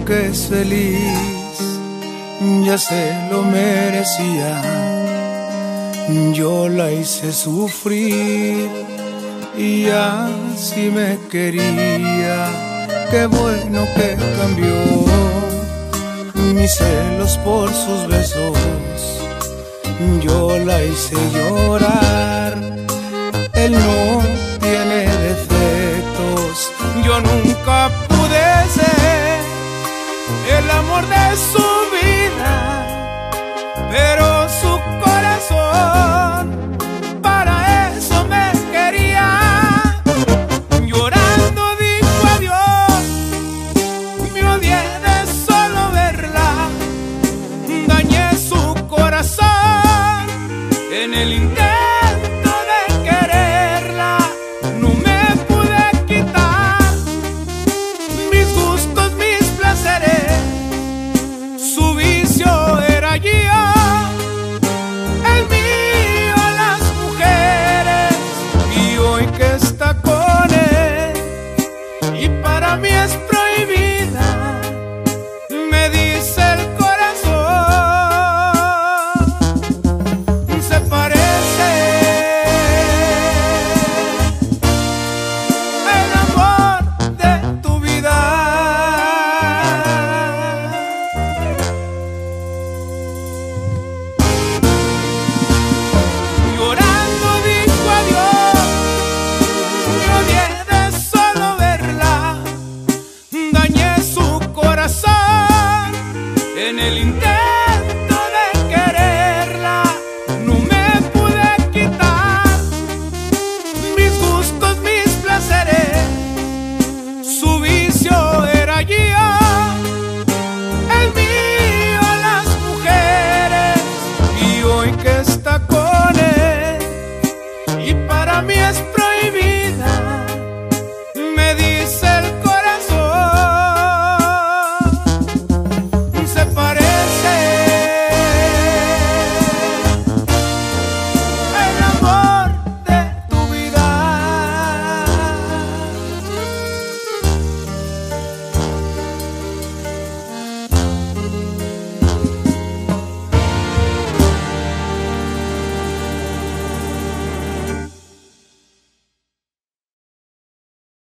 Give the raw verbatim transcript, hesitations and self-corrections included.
que es feliz, ya se lo merecía. Yo la hice sufrir y así me quería. Qué bueno que cambió mis celos por sus besos. Yo la hice llorar, él no tiene defectos. Yo nunca pude ser el amor de su vida, pero su corazón para eso me quería. Llorando dijo adiós, me odié.